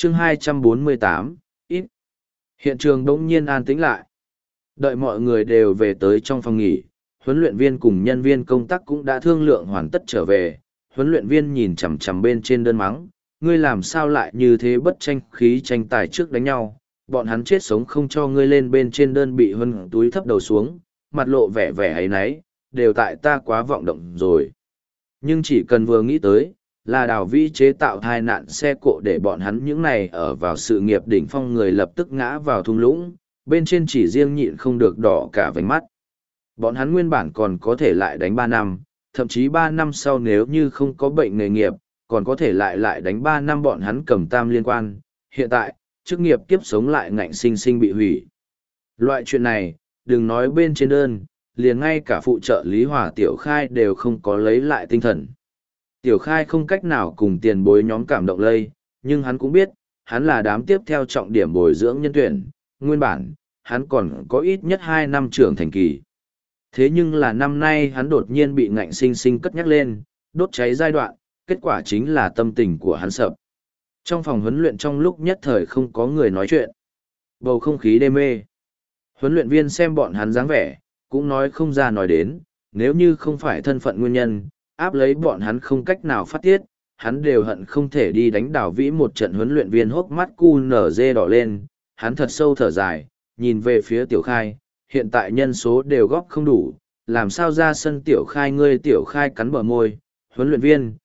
chương 248, ít. Hiện trường đống nhiên an tĩnh lại. Đợi mọi người đều về tới trong phòng nghỉ, huấn luyện viên cùng nhân viên công tác cũng đã thương lượng hoàn tất trở về. Huấn luyện viên nhìn chằm chằm bên trên đơn mắng, ngươi làm sao lại như thế bất tranh khí tranh tài trước đánh nhau, bọn hắn chết sống không cho ngươi lên bên trên đơn bị huân túi thấp đầu xuống, mặt lộ vẻ vẻ ấy nấy, đều tại ta quá vọng động rồi. Nhưng chỉ cần vừa nghĩ tới, là Đào Vĩ chế tạo tai nạn xe cộ để bọn hắn những này ở vào sự nghiệp đỉnh phong người lập tức ngã vào thung lũng, bên trên chỉ riêng nhịn không được đỏ cả vành mắt. Bọn hắn nguyên bản còn có thể lại đánh 3 năm, thậm chí 3 năm sau nếu như không có bệnh nghề nghiệp, còn có thể lại đánh 3 năm bọn hắn cầm tam liên quan. Hiện tại, chức nghiệp kiếp sống lại ngạnh sinh sinh bị hủy. Loại chuyện này, đừng nói bên trên đơn, liền ngay cả phụ trợ Lý Hòa Tiểu Khai đều không có lấy lại tinh thần. Tiểu Khai không cách nào cùng tiền bối nhóm cảm động lây, nhưng hắn cũng biết, hắn là đám tiếp theo trọng điểm bồi dưỡng nhân tuyển, nguyên bản, hắn còn có ít nhất 2 năm trưởng thành kỳ. Thế nhưng là năm nay hắn đột nhiên bị ngạnh sinh sinh cất nhắc lên, đốt cháy giai đoạn, kết quả chính là tâm tình của hắn sập. Trong phòng huấn luyện trong lúc nhất thời không có người nói chuyện. Bầu không khí đê mê. Huấn luyện viên xem bọn hắn dáng vẻ, cũng nói không ra nói đến, nếu như không phải thân phận nguyên nhân, áp lấy bọn hắn không cách nào phát tiết, hắn đều hận không thể đi đánh Đào Vĩ một trận. Huấn luyện viên hốc mắt cu nở dê đỏ lên, hắn thật sâu thở dài, nhìn về phía Tiểu Khai, hiện tại nhân số đều góp không đủ, làm sao ra sân Tiểu Khai. Ngươi Tiểu Khai cắn bờ môi, huấn luyện viên,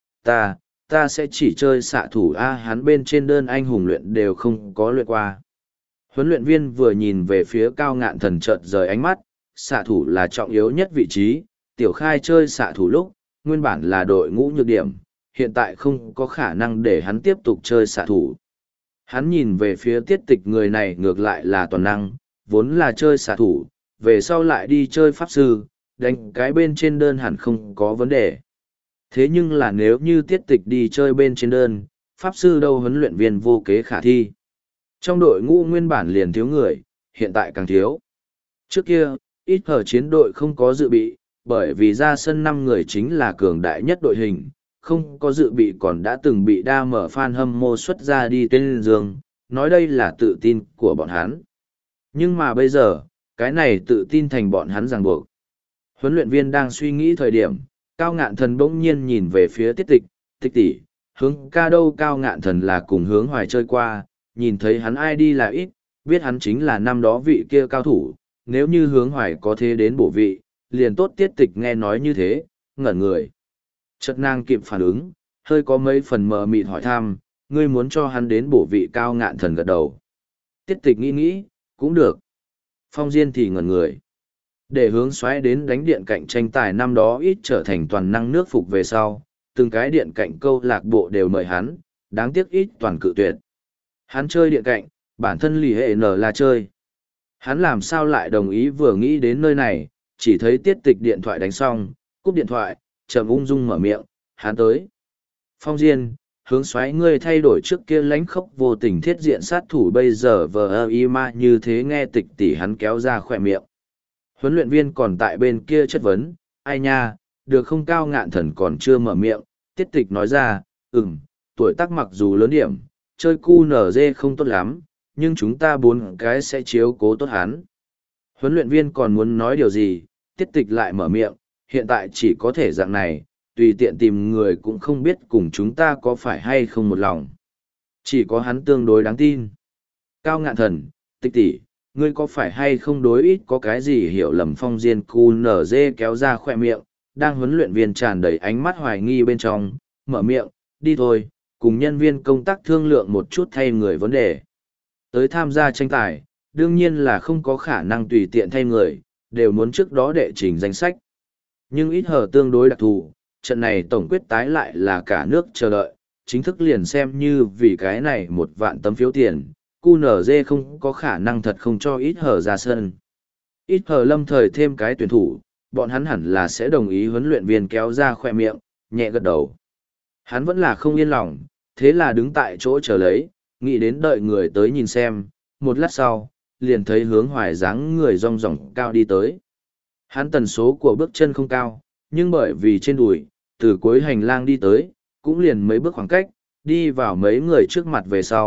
ta sẽ chỉ chơi xạ thủ A, hắn bên trên đơn anh hùng luyện đều không có luyện qua. Huấn luyện viên vừa nhìn về phía Cao Ngạn Thần chợt rời ánh mắt, xạ thủ là trọng yếu nhất vị trí, Tiểu Khai chơi xạ thủ lúc, nguyên bản là đội ngũ nhược điểm, hiện tại không có khả năng để hắn tiếp tục chơi xạ thủ. Hắn nhìn về phía Tiết Tịch, người này ngược lại là toàn năng, vốn là chơi xạ thủ, về sau lại đi chơi pháp sư, đánh cái bên trên đơn hẳn không có vấn đề. Thế nhưng là nếu như Tiết Tịch đi chơi bên trên đơn, pháp sư đâu, huấn luyện viên vô kế khả thi. Trong đội ngũ nguyên bản liền thiếu người, hiện tại càng thiếu. Trước kia, ít ở chiến đội không có dự bị, bởi vì ra sân 5 người chính là cường đại nhất đội hình, không có dự bị còn đã từng bị đa mở fan hâm mộ xuất ra đi tên giường, nói đây là tự tin của bọn hắn. Nhưng mà bây giờ, cái này tự tin thành bọn hắn ràng buộc. Huấn luyện viên đang suy nghĩ thời điểm, Cao Ngạn Thần bỗng nhiên nhìn về phía Tiết Tịch, Tịch tỷ, hướng ca đâu. Cao Ngạn Thần là cùng Hướng Hoài chơi qua, nhìn thấy hắn ai đi là ít, biết hắn chính là năm đó vị kia cao thủ, nếu như Hướng Hoài có thế đến bổ vị, liền tốt. Tiết Tịch nghe nói như thế, ngẩn người. Chợt nàng kịp phản ứng, hơi có mấy phần mờ mịt hỏi thăm, ngươi muốn cho hắn đến bổ vị? Cao Ngạn Thần gật đầu. Tiết Tịch nghĩ, cũng được. Phong Diên thì ngẩn người. Để Hướng Soái đến đánh điện cạnh tranh tài năm đó ít trở thành toàn năng nước phục về sau, từng cái điện cạnh câu lạc bộ đều mời hắn, đáng tiếc ít toàn cự tuyệt. Hắn chơi điện cạnh, bản thân lì hệ nở là chơi. Hắn làm sao lại đồng ý? Vừa nghĩ đến nơi này, chỉ thấy Tiết Tịch điện thoại đánh xong, cúp điện thoại, trầm ung dung mở miệng, hắn tới. Phong Diên, Hướng Soái ngươi thay đổi trước kia lãnh khốc vô tình thiết diện sát thủ, bây giờ vờ ma như thế. Nghe Tịch tỷ hắn kéo ra khỏe miệng. Huấn luyện viên còn tại bên kia chất vấn, ai nha, được không? Cao Ngạn Thần còn chưa mở miệng, Tiết Tịch nói ra, tuổi tác mặc dù lớn điểm, chơi QNZ không tốt lắm, nhưng chúng ta 4 cái sẽ chiếu cố tốt hắn. Huấn luyện viên còn muốn nói điều gì, Tiết Tịch lại mở miệng, hiện tại chỉ có thể dạng này, tùy tiện tìm người cũng không biết cùng chúng ta có phải hay không một lòng. Chỉ có hắn tương đối đáng tin. Cao Ngạn Thần, Tịch tỷ, ngươi có phải hay không đối ít có cái gì hiểu lầm? Phong Diên QNZ kéo ra khỏe miệng, đang huấn luyện viên tràn đầy ánh mắt hoài nghi bên trong, mở miệng, đi thôi, cùng nhân viên công tác thương lượng một chút thay người vấn đề. Tới tham gia tranh tài, đương nhiên là không có khả năng tùy tiện thay người, đều muốn trước đó đệ trình danh sách. Nhưng ít hở tương đối đặc thù, trận này tổng quyết tái lại là cả nước chờ đợi, chính thức liền xem như vì cái này 1 vạn tấm phiếu tiền, QNZ không có khả năng thật không cho ít hở ra sân. Ít hở lâm thời thêm cái tuyển thủ, bọn hắn hẳn là sẽ đồng ý. Huấn luyện viên kéo ra khỏe miệng, nhẹ gật đầu. Hắn vẫn là không yên lòng, thế là đứng tại chỗ chờ lấy, nghĩ đến đợi người tới nhìn xem. Một lát sau, liền thấy Hướng Hoài dáng người rong ròng cao đi tới. Hắn tần số của bước chân không cao, nhưng bởi vì trên đùi, từ cuối hành lang đi tới, cũng liền mấy bước khoảng cách, đi vào mấy người trước mặt về sau.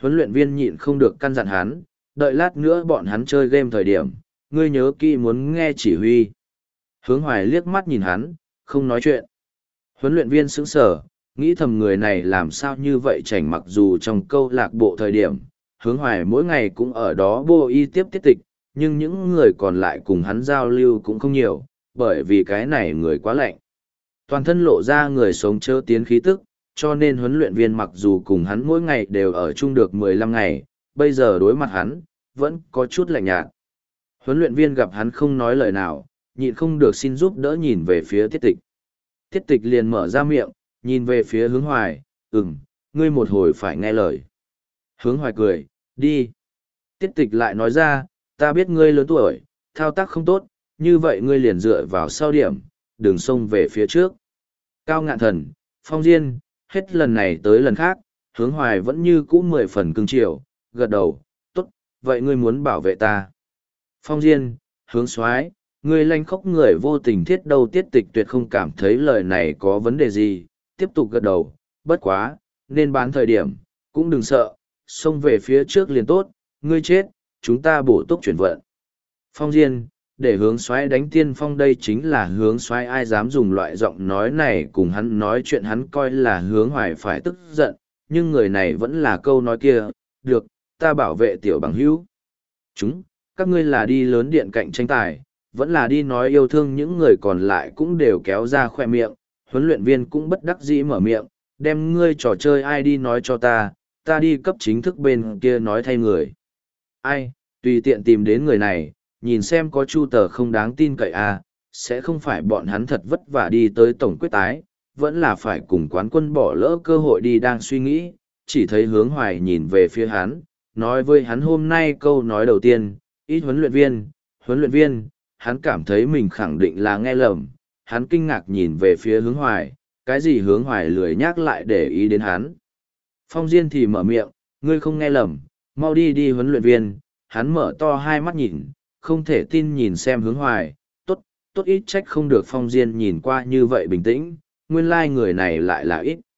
huấn luyện viên nhịn không được căn dặn hắn, đợi lát nữa bọn hắn chơi game thời điểm, ngươi nhớ kỹ muốn nghe chỉ huy. Hướng Hoài liếc mắt nhìn hắn, không nói chuyện. Huấn luyện viên sững sờ, nghĩ thầm người này làm sao như vậy chảnh, mặc dù trong câu lạc bộ thời điểm, Hướng Hoài mỗi ngày cũng ở đó bô y tiếp tiết tịch, nhưng những người còn lại cùng hắn giao lưu cũng không nhiều, bởi vì cái này người quá lạnh. Toàn thân lộ ra người sống chớ tiến khí tức, cho nên huấn luyện viên mặc dù cùng hắn mỗi ngày đều ở chung được 15 ngày, bây giờ đối mặt hắn, vẫn có chút lạnh nhạt. Huấn luyện viên gặp hắn không nói lời nào, nhịn không được xin giúp đỡ nhìn về phía tiết tịch. Tiết tịch liền mở ra miệng, nhìn về phía Hướng Hoài, ngươi một hồi phải nghe lời. Hướng Hoài cười, đi. Tiết tịch lại nói ra, ta biết ngươi lớn tuổi, thao tác không tốt, như vậy ngươi liền dựa vào sau điểm, đừng xông về phía trước. Cao Ngạn Thần, Phong Diên, hết lần này tới lần khác, Hướng Hoài vẫn như cũ 10 phần cưng chiều, gật đầu, tốt, vậy ngươi muốn bảo vệ ta. Phong Diên, Hướng Soái, ngươi lanh khóc người vô tình thiết đâu. Tiết tịch tuyệt không cảm thấy lời này có vấn đề gì, tiếp tục gật đầu, bất quá, nên bán thời điểm, cũng đừng sợ, xông về phía trước liền tốt, ngươi chết, chúng ta bổ túc chuyển vận. Phong Diên, để Hướng Soái đánh tiên phong, đây chính là Hướng Soái, ai dám dùng loại giọng nói này cùng hắn nói chuyện, hắn coi là Hướng Hoài phải tức giận, nhưng người này vẫn là câu nói kia, được, ta bảo vệ tiểu bằng hữu. Các ngươi là đi lớn điện cạnh tranh tài, vẫn là đi nói yêu thương. Những người còn lại cũng đều kéo ra khoe miệng, huấn luyện viên cũng bất đắc dĩ mở miệng, đem ngươi trò chơi ai đi nói cho ta đi cấp chính thức bên kia nói thay người. Ai, tùy tiện tìm đến người này, nhìn xem có chu tờ không đáng tin cậy à, sẽ không phải bọn hắn thật vất vả đi tới tổng quyết tái, vẫn là phải cùng quán quân bỏ lỡ cơ hội đi. Đang suy nghĩ, chỉ thấy Hướng Hoài nhìn về phía hắn, nói với hắn hôm nay câu nói đầu tiên, ít huấn luyện viên, hắn cảm thấy mình khẳng định là nghe lầm, hắn kinh ngạc nhìn về phía Hướng Hoài, cái gì Hướng Hoài lười nhắc lại để ý đến hắn. Phong Diên thì mở miệng, ngươi không nghe lầm, mau đi đi huấn luyện viên, hắn mở to hai mắt nhìn, không thể tin nhìn xem Hướng Hoài, tốt ít trách không được Phong Diên nhìn qua như vậy bình tĩnh, nguyên lai người này lại là ít.